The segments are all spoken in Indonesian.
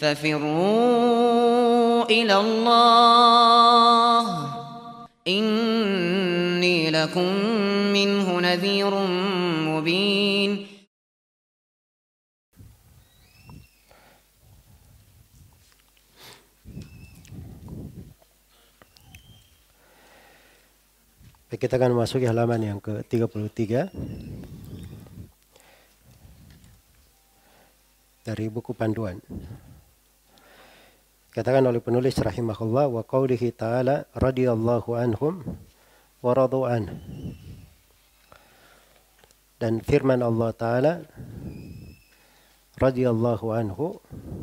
ففروا إلى الله إني لكم منه نذير مبين. Kita akan memasuki halaman yang ke-33 dari buku panduan. Katakan oleh penulis rahimahullah, wa qaulihi ta'ala radhiyallahu anhum wa radu an. Dan firman Allah Ta'ala radhiyallahu anhum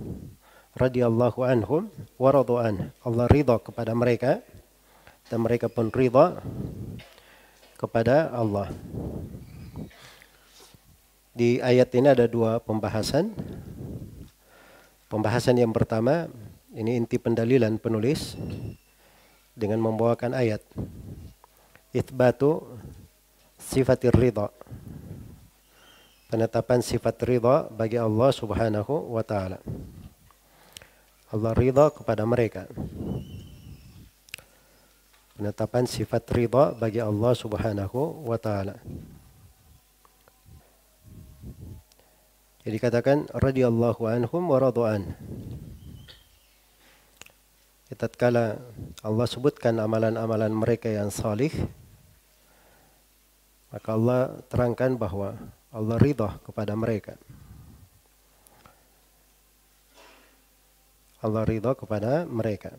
wa radu an. Allah ridha kepada mereka dan mereka pun ridha kepada Allah. Di ayat ini ada dua pembahasan. Pembahasan yang pertama, ini inti pendalilan penulis dengan membawakan ayat. Itsbatu sifatir ridha. Penetapan sifat ridha bagi Allah Subhanahu wa taala. Allah ridha kepada mereka. Penetapan sifat ridha bagi Allah Subhanahu wa taala. Jadi katakan radhiyallahu anhum wa radu an. Tatkala Allah sebutkan amalan-amalan mereka yang salih, maka Allah terangkan bahwa Allah ridha kepada mereka. Allah ridha kepada mereka.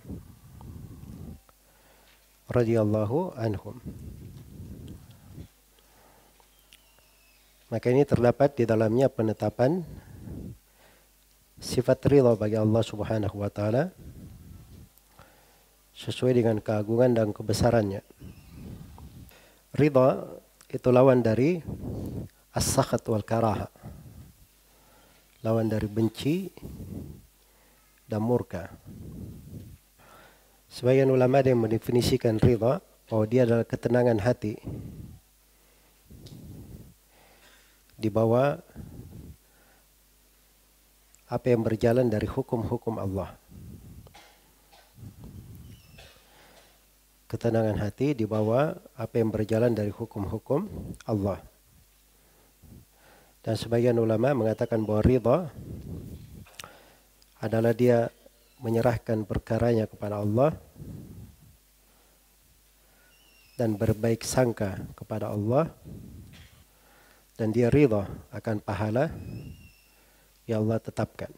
Radhiyallahu anhum. Maka ini terdapat di dalamnya penetapan sifat ridha bagi Allah Subhanahu wa taala sesuai dengan keagungan dan kebesarannya. Ridha itu lawan dari as-sakhat wal karaha. Lawan dari benci dan murka. Sebagian ulama yang mendefinisikan ridha bahwa dia adalah ketenangan hati di bawah apa yang berjalan dari hukum-hukum Allah. Ketenangan hati di bawah apa yang berjalan dari hukum-hukum Allah. Dan sebagian ulama mengatakan bahwa ridha adalah dia menyerahkan perkaranya kepada Allah dan berbaik sangka kepada Allah, dan dia ridha akan pahala yang Allah tetapkan.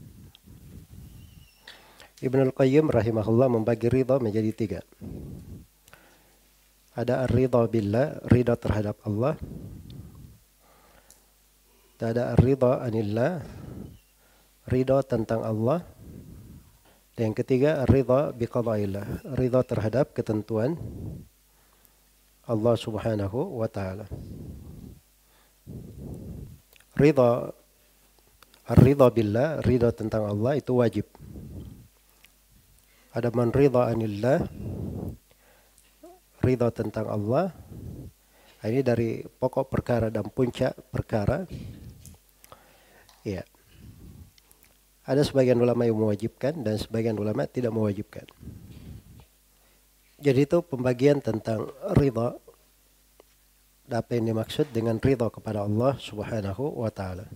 Ibnul Qayyim rahimahullah membagi ridha menjadi tiga. Ada ar-ridha billah, ridha terhadap Allah. Ada ar-ridha anillah, ridha tentang Allah. Dan yang ketiga, ar-ridha biqada'illah, ridha terhadap ketentuan Allah Subhanahu wa taala. Ridha, ar-ridha billah, ridha tentang Allah itu wajib. Ada man ridha anillah, ridha tentang Allah. Ini dari pokok perkara dan puncak perkara. Ya. Ada sebagian ulama yang mewajibkan dan sebagian ulama tidak mewajibkan. Jadi itu pembagian tentang ridha. Apa yang dimaksud dengan ridha kepada Allah Subhanahu wa taala.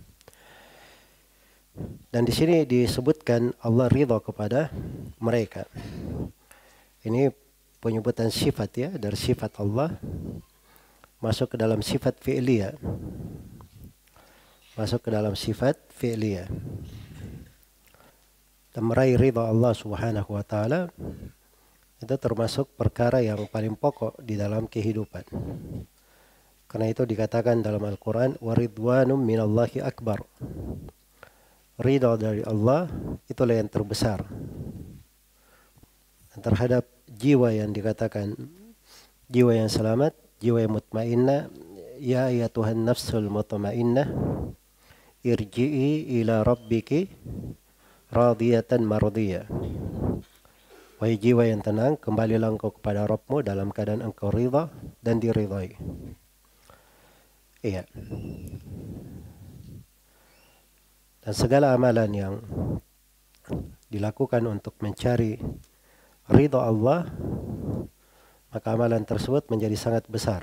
Dan di sini disebutkan Allah ridha kepada mereka. Ini penyebutan sifat ya, dari sifat Allah masuk ke dalam sifat fi'liyah. Masuk ke dalam sifat fi'liyah. Dan meraih ridha Allah Subhanahu wa taala itu termasuk perkara yang paling pokok di dalam kehidupan. Karena itu dikatakan dalam Al-Qur'an, waridwanum minallahi akbar. Ridha dari Allah itulah yang terbesar. Dan terhadap jiwa yang dikatakan jiwa yang selamat, jiwa yang mutmainnah, ya ayyatuhan nafsul mutmainnah irji'i ila rabbiki radiyatan mardiyah. Wahai jiwa yang tenang, kembalilah engkau kepada Rabbmu dalam keadaan engkau ridha dan diridhai. Iya. Dan segala amalan yang dilakukan untuk mencari ridha Allah, maka amalan tersebut menjadi sangat besar.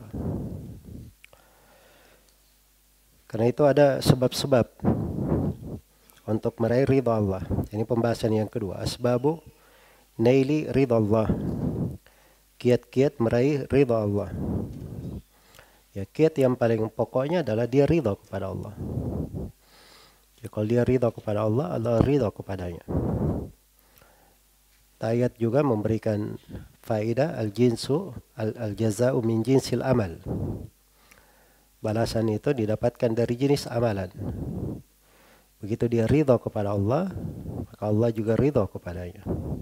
Karena itu ada sebab-sebab untuk meraih ridha Allah. Ini pembahasan yang kedua, asbabu naili ridha Allah. Kiat-kiat meraih ridha Allah. Ya, kiat yang paling pokoknya adalah dia ridha kepada Allah. Ya, kalau dia ridha kepada Allah, Allah ridha kepadanya. Ayat juga memberikan faedah al-jaza'u min jinsil amal. Balasan itu didapatkan dari jenis amalan. Begitu dia ridha kepada Allah, maka Allah juga ridha kepadanya.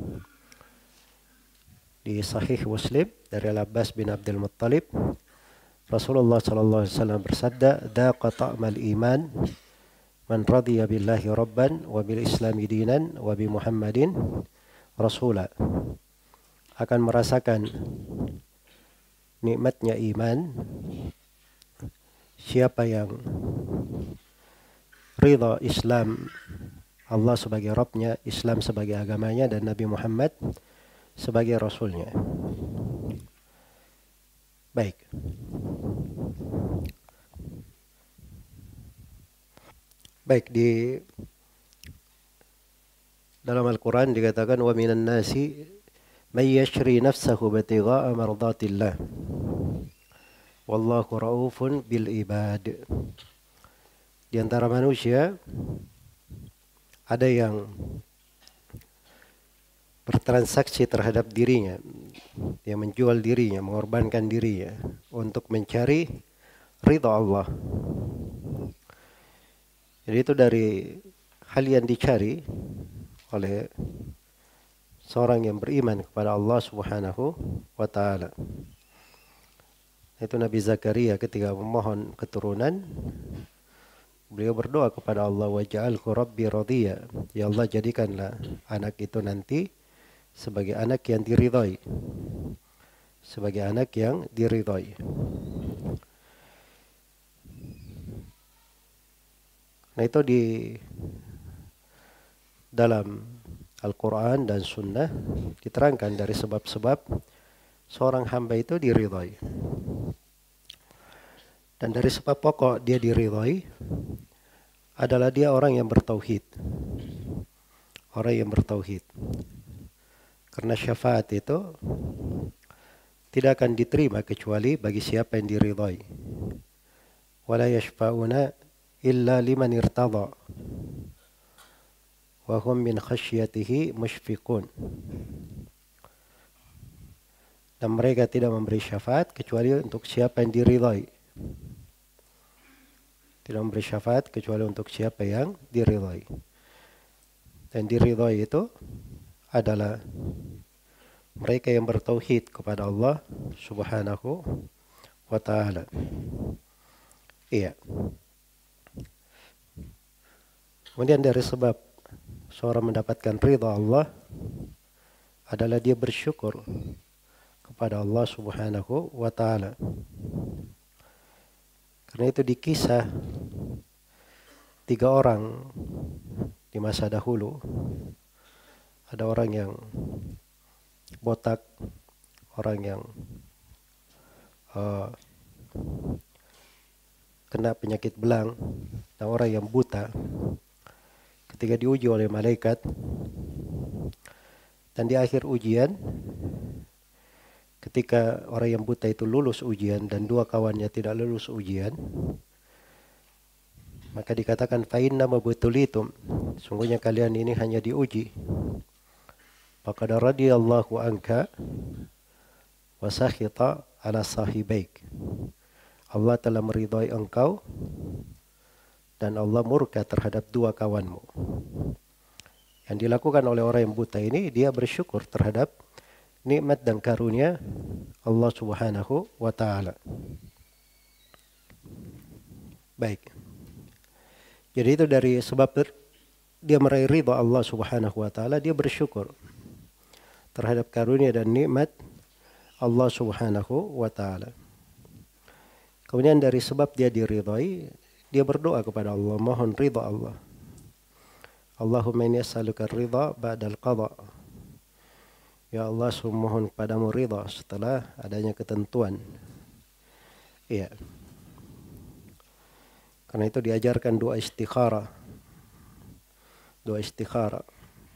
Di Sahih Muslim dari Al-Abbas bin Abdul Muttalib, Rasulullah sallallahu alaihi wasallam bersabda, "Daqa ta'mal iman man radiya billahi rabban wa bil islami dinan wa bi Muhammadin rasula." Akan merasakan nikmatnya iman siapa yang ridha Islam, Allah sebagai Rabbnya, Islam sebagai agamanya, dan Nabi Muhammad sebagai Rasulnya. Baik. Baik, di dalam Al-Quran dikatakan wa minan nasi may yashri nafsahu batigha'a mardatillah wallahu raufun bil ibad. Di antara manusia ada yang bertransaksi terhadap dirinya, dia menjual dirinya, mengorbankan dirinya untuk mencari ridha Allah. Jadi itu dari hal yang dicari oleh seorang yang beriman kepada Allah Subhanahu wa ta'ala. Itu Nabi Zakaria ketika memohon keturunan, beliau berdoa kepada Allah, waj'alhu rabbi radhiya. Ya Allah, jadikanlah anak itu nanti sebagai anak yang diridhai. Sebagai anak yang diridhai. Nah, itu di dalam Al-Quran dan Sunnah diterangkan dari sebab-sebab seorang hamba itu diridhai. Dan dari sebab pokok dia diridhai adalah dia orang yang bertauhid. Orang yang bertauhid. Karena syafaat itu tidak akan diterima kecuali bagi siapa yang diridhai. Wala yashfa'una illa liman irtadha wa hum min khasyatihi mushfiqun. Dan mereka tidak memberi syafaat kecuali untuk siapa yang diridhai. Tidak memberi syafaat kecuali untuk siapa yang diridhai. Dan diridhai itu adalah mereka yang bertauhid kepada Allah Subhanahu wa ta'ala. Iya. Kemudian dari sebab seorang mendapatkan ridha Allah adalah dia bersyukur kepada Allah Subhanahu wa ta'ala. Karena itu di kisah 3 orang di masa dahulu, ada orang yang botak, orang yang kena penyakit belang, dan orang yang buta. Ketika diuji oleh malaikat dan di akhir ujian, ketika orang yang buta itu lulus ujian dan 2 kawannya tidak lulus ujian, maka dikatakan fa inna mabtulitum, sungguhnya kalian ini hanya diuji. Faqad radiyallahu anka wa sakhita ala sahibaik. Allah telah meridhai engkau dan Allah murka terhadap 2 kawanmu. Yang dilakukan oleh orang yang buta ini, dia bersyukur terhadap nikmat dan karunia Allah Subhanahu wa ta'ala. Baik. Jadi itu dari sebab dia meraih ridha Allah Subhanahu wa ta'ala, dia bersyukur terhadap karunia dan nikmat Allah Subhanahu wa ta'ala. Kemudian dari sebab dia diridhai, dia berdoa kepada Allah, mohon ridha Allah. Allahumma inni as'aluka ridha ba'dal qadha. Ya Allah, mohon kepadamu ridha setelah adanya ketentuan. Iya. Karena itu diajarkan doa istikharah. Doa istikharah.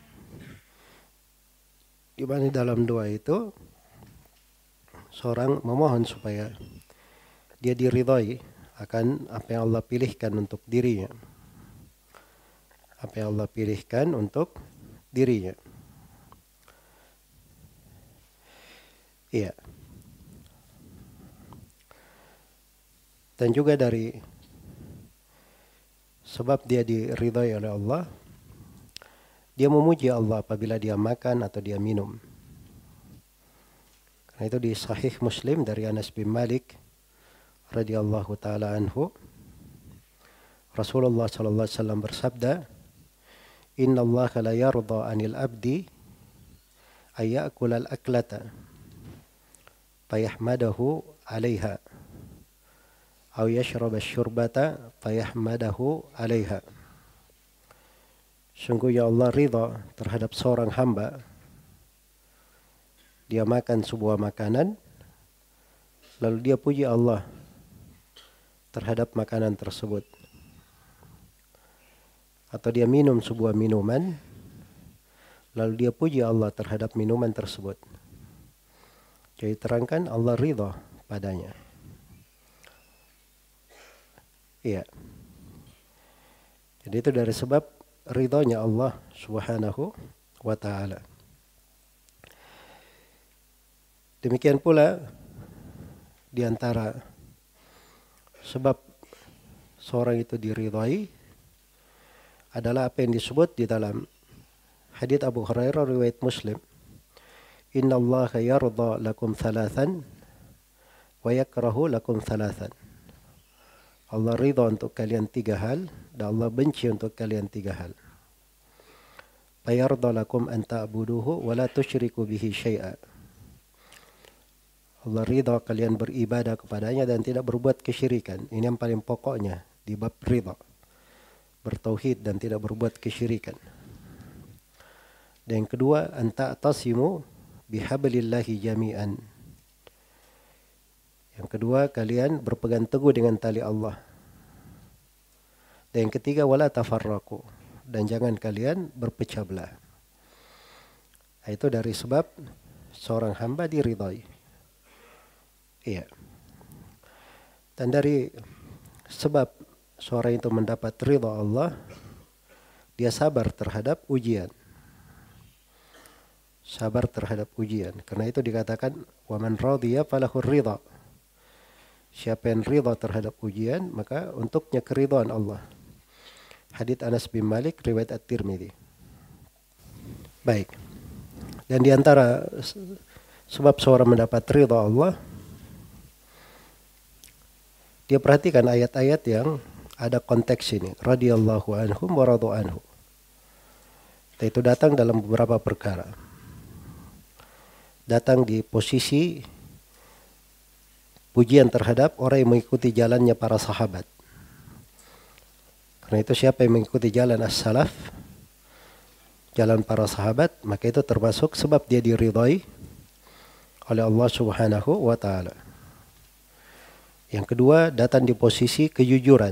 Di mana dalam doa itu seorang memohon supaya dia diridhai akan apa yang Allah pilihkan untuk dirinya. Apa yang Allah pilihkan untuk dirinya. Iya. Dan juga dari sebab dia diridhai oleh Allah, dia memuji Allah apabila dia makan atau dia minum. Karena itu di Sahih Muslim dari Anas bin Malik radhiyallahu taala anhu, Rasulullah sallallahu alaihi wasallam bersabda, "Inna Allah la yarda 'anil abdi ay ya'kula al-aklata fayahmadahu 'alaiha aw yashraba asy-syurbata fayahmadahu 'alaiha." Sungguhnya Allah ridha terhadap seorang hamba, dia makan sebuah makanan lalu dia puji Allah terhadap makanan tersebut, atau dia minum sebuah minuman lalu dia puji Allah terhadap minuman tersebut. Jadi terangkan Allah ridha padanya. Iya. Jadi itu dari sebab ridhonya Allah Subhanahu wa ta'ala. Demikian pula di antara sebab seorang itu diridhai adalah apa yang disebut di dalam hadits Abu Hurairah riwayat Muslim. Inna Allah yarda lakum thalathan wa yakrahu lakum thalathan. Allah ridha untuk kalian 3 hal dan Allah benci untuk kalian 3 hal. Fayarda lakum an ta'buduhu wa la tusyriku bihi syai'a. Allah ridha kalian beribadah kepadanya dan tidak berbuat kesyirikan. Ini yang paling pokoknya di bab ridha. Bertauhid dan tidak berbuat kesyirikan. Dan yang kedua, an ta'tasimu bihablillahi jami'an. Yang kedua, kalian berpegang teguh dengan tali Allah. Dan yang ketiga, wala tafarraqu, dan jangan kalian berpecah belah. Itu dari sebab seorang hamba diridhai. Iya. Dan dari sebab seorang itu mendapat ridha Allah, dia sabar terhadap ujian. Sabar terhadap ujian. Karena itu dikatakan wa man radiya falahu ridha. Siapa yang ridha terhadap ujian, maka untuknya keridhaan Allah. Hadits Anas bin Malik riwayat At-Tirmidzi. Baik. Dan di antara sebab seorang mendapat ridha Allah, dia perhatikan ayat-ayat yang ada konteks ini. Radhiyallahu anhum wa radu anhu. Itu datang dalam beberapa perkara. Datang di posisi pujian terhadap orang yang mengikuti jalannya para sahabat. Karena itu siapa yang mengikuti jalan as-salaf, jalan para sahabat, maka itu termasuk sebab dia diridhai oleh Allah Subhanahu wa ta'ala. Yang kedua, datang di posisi kejujuran.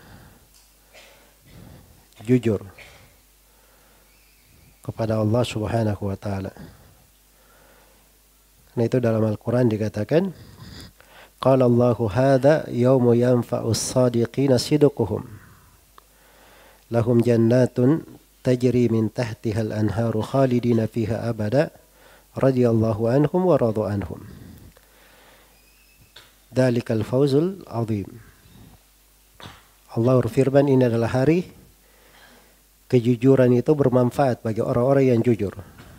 Jujur kepada Allah Subhanahu wa ta'ala. Nah itu dalam Al-Quran dikatakan, Qala Allahu hadha yawmu yanfa'us sadiqina sidquhum. Lahum jannatun tajri min tahtihal anharu khalidina fiha abada. Radiyallahu anhum wa radu anhum. Dalikal fawzul azim. Allah berfirman, ini adalah hari kejujuran itu bermanfaat bagi orang-orang yang jujur.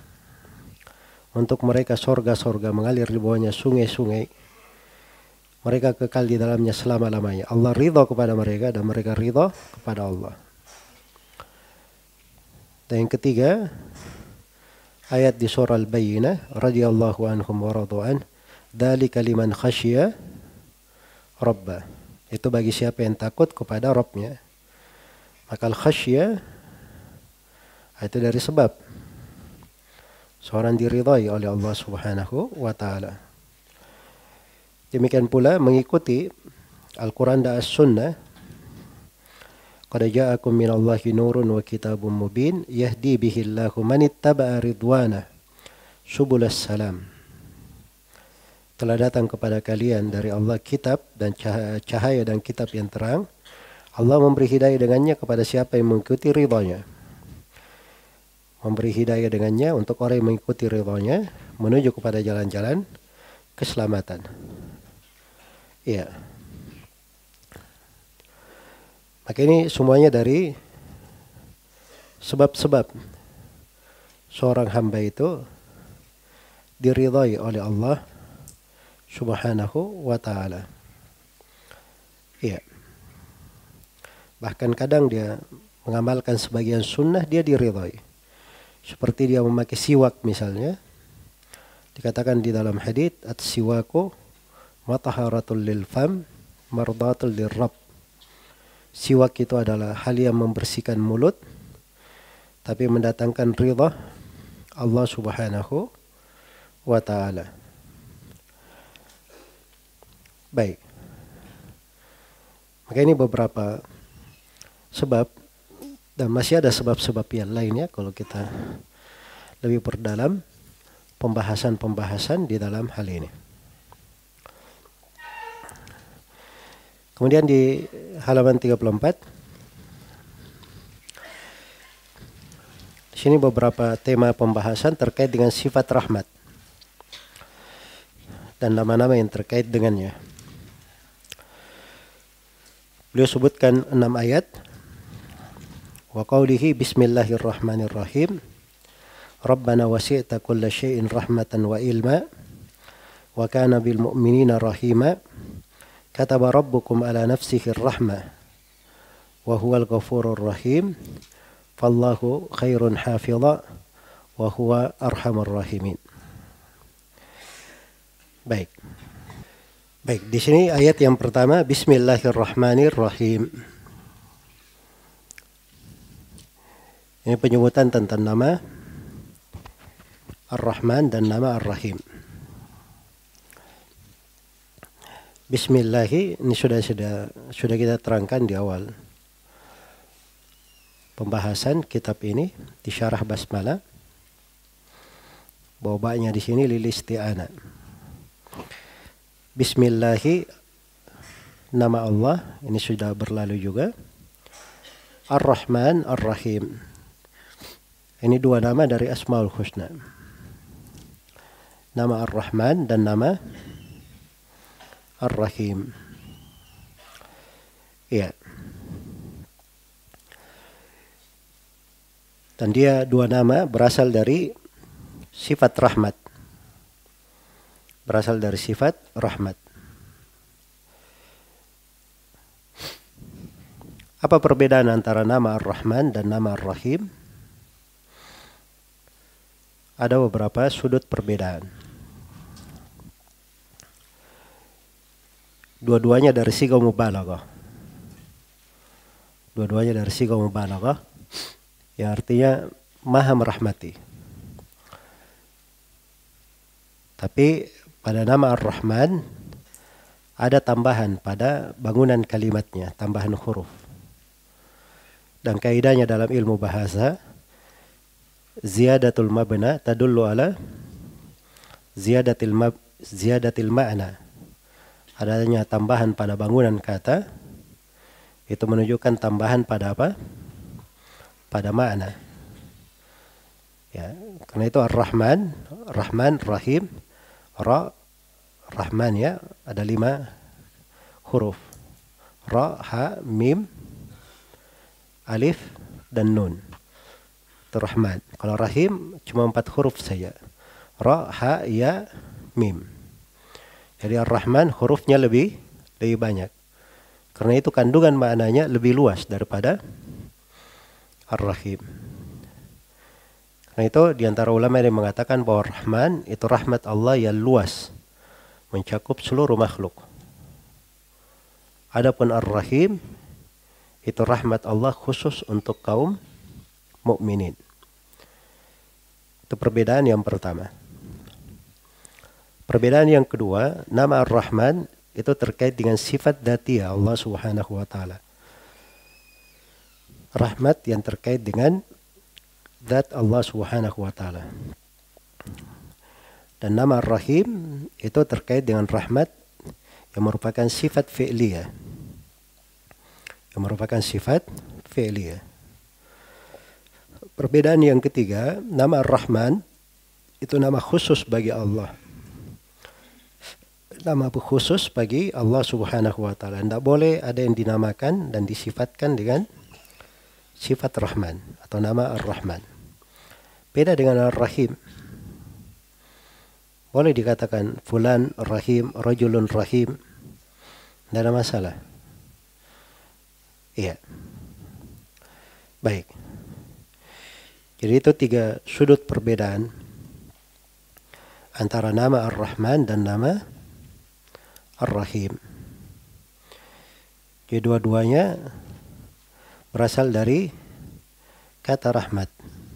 Untuk mereka sorga-sorga mengalir di bawahnya sungai-sungai. Mereka kekal di dalamnya selama-lamanya. Allah ridha kepada mereka dan mereka ridha kepada Allah. Dan yang ketiga, ayat di surah Al-Bayyinah, radhiyallahu anhum wa radu an, dzalika liman khasyiya rabbah. Itu bagi siapa yang takut kepada Rabbnya. Maka al-khasyiyah Itu dari sebab seorang diridhai oleh Allah Subhanahu wa taala. Demikian pula mengikuti Al-Quran dan As-Sunnah. Qad ja'akum minallahi nurun wa kitabun mubin yahdi bihillahu man ittaba'a ridwanah subulas salam. Telah datang kepada kalian dari Allah kitab dan cahaya dan kitab yang terang. Allah memberi hidayah dengannya kepada siapa yang mengikuti ridhanya. Memberi hidayah dengannya untuk orang yang mengikuti ridhanya menuju kepada jalan-jalan keselamatan. Iya. Maka ini semuanya dari sebab-sebab seorang hamba itu diridhai oleh Allah Subhanahu wa taala. Iya. Bahkan kadang dia mengamalkan sebagian sunnah, dia diridhai. Seperti dia memakai siwak misalnya. Dikatakan di dalam hadits at-siwaku mataharatul lil fam mardatul lirrabb. Siwak itu adalah hal yang membersihkan mulut tapi mendatangkan ridha Allah Subhanahu wa taala. Baik. Maka ini beberapa sebab dan masih ada sebab-sebab yang lainnya kalau kita lebih perdalam pembahasan-pembahasan di dalam hal ini. Kemudian di halaman 34 di sini beberapa tema pembahasan terkait dengan sifat rahmat dan nama-nama yang terkait dengannya. Beliau sebutkan 6 ayat. Wa qawlihi bismillahirrahmanirrahim. Rabbana wasi'ta kulla syai'in rahmatan wa ilma wa kana bil mu'minina rahima. Kataba rabbukum ala nafsihi ar-rahmah wa huwal ghafurur rahim. Fallahu khairun hafidha wa huwa arhamur rahimin. Baik. Baik, di sini ayat yang pertama bismillahirrahmanirrahim. Ini penyebutan tentang nama Ar-Rahman dan nama Ar-Rahim. Bismillahi ini sudah kita terangkan di awal pembahasan kitab ini di syarah basmalah bahwa ba'nya di sini lil isti'anah. Bismillahi nama Allah ini sudah berlalu juga. Ar-Rahman Ar-Rahim. Ini dua nama dari Asmaul Husna. Nama Ar-Rahman dan nama Ar-Rahim. Iya. Dan dia dua nama berasal dari sifat rahmat. Berasal dari sifat rahmat. Apa perbedaan antara nama Ar-Rahman dan nama Ar-Rahim? Ada beberapa sudut perbedaan. Dua-duanya dari siga mubalaghah. Dua-duanya dari siga mubalaghah, yang artinya maha merahmati. Tapi pada nama Ar-Rahman ada tambahan pada bangunan kalimatnya, tambahan huruf. Dan kaidahnya dalam ilmu bahasa, ziyadatul mabna tadullu ala ziyadatil ma'na. Adanya tambahan pada bangunan kata itu menunjukkan tambahan pada apa? Pada makna. Ya, karena itu Ar-Rahman, Rahman, Rahim, Ra, Rahman ya, ada 5 huruf. Ra, Ha, Mim, Alif, dan Nun. Itu Rahman. Kalau Rahim cuma 4 huruf saja. Ra, Ha, Ya, Mim. Jadi Ar-Rahman hurufnya lebih banyak. Karena itu kandungan maknanya lebih luas daripada Ar-Rahim. Karena itu diantara ulama yang mengatakan bahwa Rahman itu rahmat Allah yang luas, mencakup seluruh makhluk. Adapun Ar-Rahim itu rahmat Allah khusus untuk kaum mukminin. Itu perbedaan yang pertama. Perbedaan yang kedua, nama Ar-Rahman itu terkait dengan sifat dzatiyah Allah Subhanahu wa taala. Rahmat yang terkait dengan zat Allah Subhanahu wa taala. Dan nama Ar-Rahim itu terkait dengan rahmat yang merupakan sifat fi'liyah. Yang merupakan sifat fi'liyah. Perbedaan yang ketiga, nama Ar-Rahman itu nama khusus bagi Allah. Nama khusus bagi Allah Subhanahu wa taala. Tidak boleh ada yang dinamakan dan disifatkan dengan sifat Rahman atau nama Ar-Rahman. Beda dengan Ar-Rahim. Boleh dikatakan fulan rahim, rajulun rahim. Tidak ada masalah. Iya. Baik. Jadi itu 3 sudut perbedaan antara nama Ar-Rahman dan nama Ar-Rahim. Jadi dua-duanya berasal dari kata rahmat.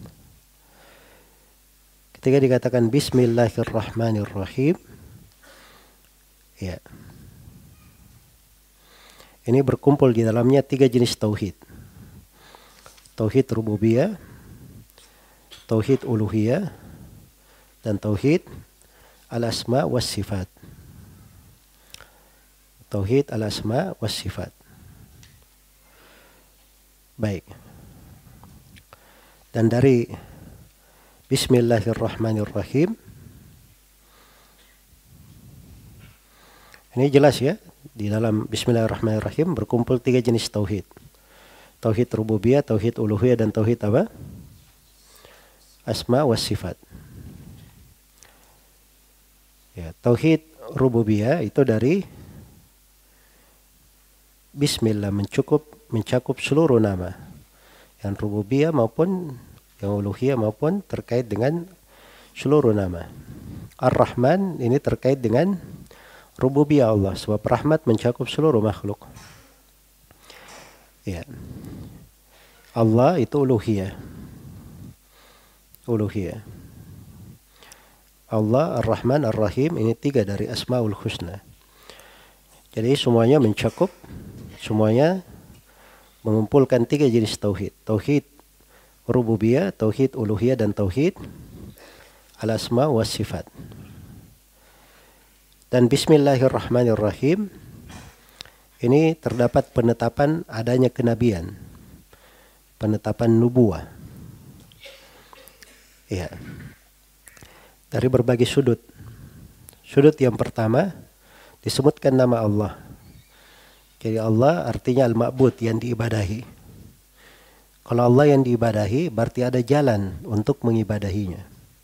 Ketika dikatakan Bismillahirrahmanirrahim, ya, ini berkumpul di dalamnya 3 jenis tauhid. Tauhid rububiyah, tauhid uluhiyah, dan tauhid al-asma was sifat. Tauhid al-asma was sifat. Baik. Dan dari Bismillahirrahmanirrahim, ini jelas ya, di dalam Bismillahirrahmanirrahim berkumpul 3 jenis tauhid. Tauhid rububiyah, tauhid uluhiyah, dan tauhid apa? Asma was sifat. Ya, tauhid rububiyah itu dari Bismillah mencakup seluruh nama. Yang rububiyah maupun yang uluhiyah maupun terkait dengan seluruh nama. Ar-Rahman ini terkait dengan rububiyah Allah, sebab rahmat mencakup seluruh makhluk. Ya. Allah itu uluhiyah. Uluhiyah. Allah, Ar-Rahman, Ar-Rahim ini 3 dari Asmaul Husna. Jadi semuanya mencakup, semuanya mengumpulkan 3 jenis tauhid. Tauhid rububiyah, tauhid uluhiyah, dan tauhid al-asma was sifat. Dan Bismillahirrahmanirrahim ini terdapat penetapan adanya kenabian, penetapan nubuah. Ya. Dari berbagai sudut. Sudut yang pertama disebutkan nama Allah. Jadi Allah artinya al-ma'bud, yang diibadahi. Kalau Allah yang diibadahi, berarti ada jalan untuk mengibadahinya.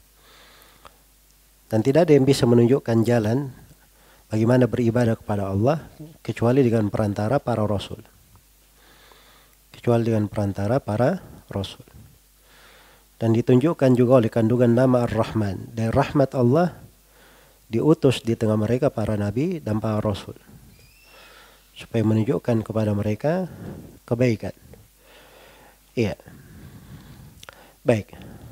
Dan tidak ada yang bisa menunjukkan jalan bagaimana beribadah kepada Allah kecuali dengan perantara para rasul. Kecuali dengan perantara para rasul. Dan ditunjukkan juga oleh kandungan nama Ar-Rahman. Dan rahmat Allah diutus di tengah mereka para nabi dan para rasul. Supaya menunjukkan kepada mereka kebaikan. Iya. Baik.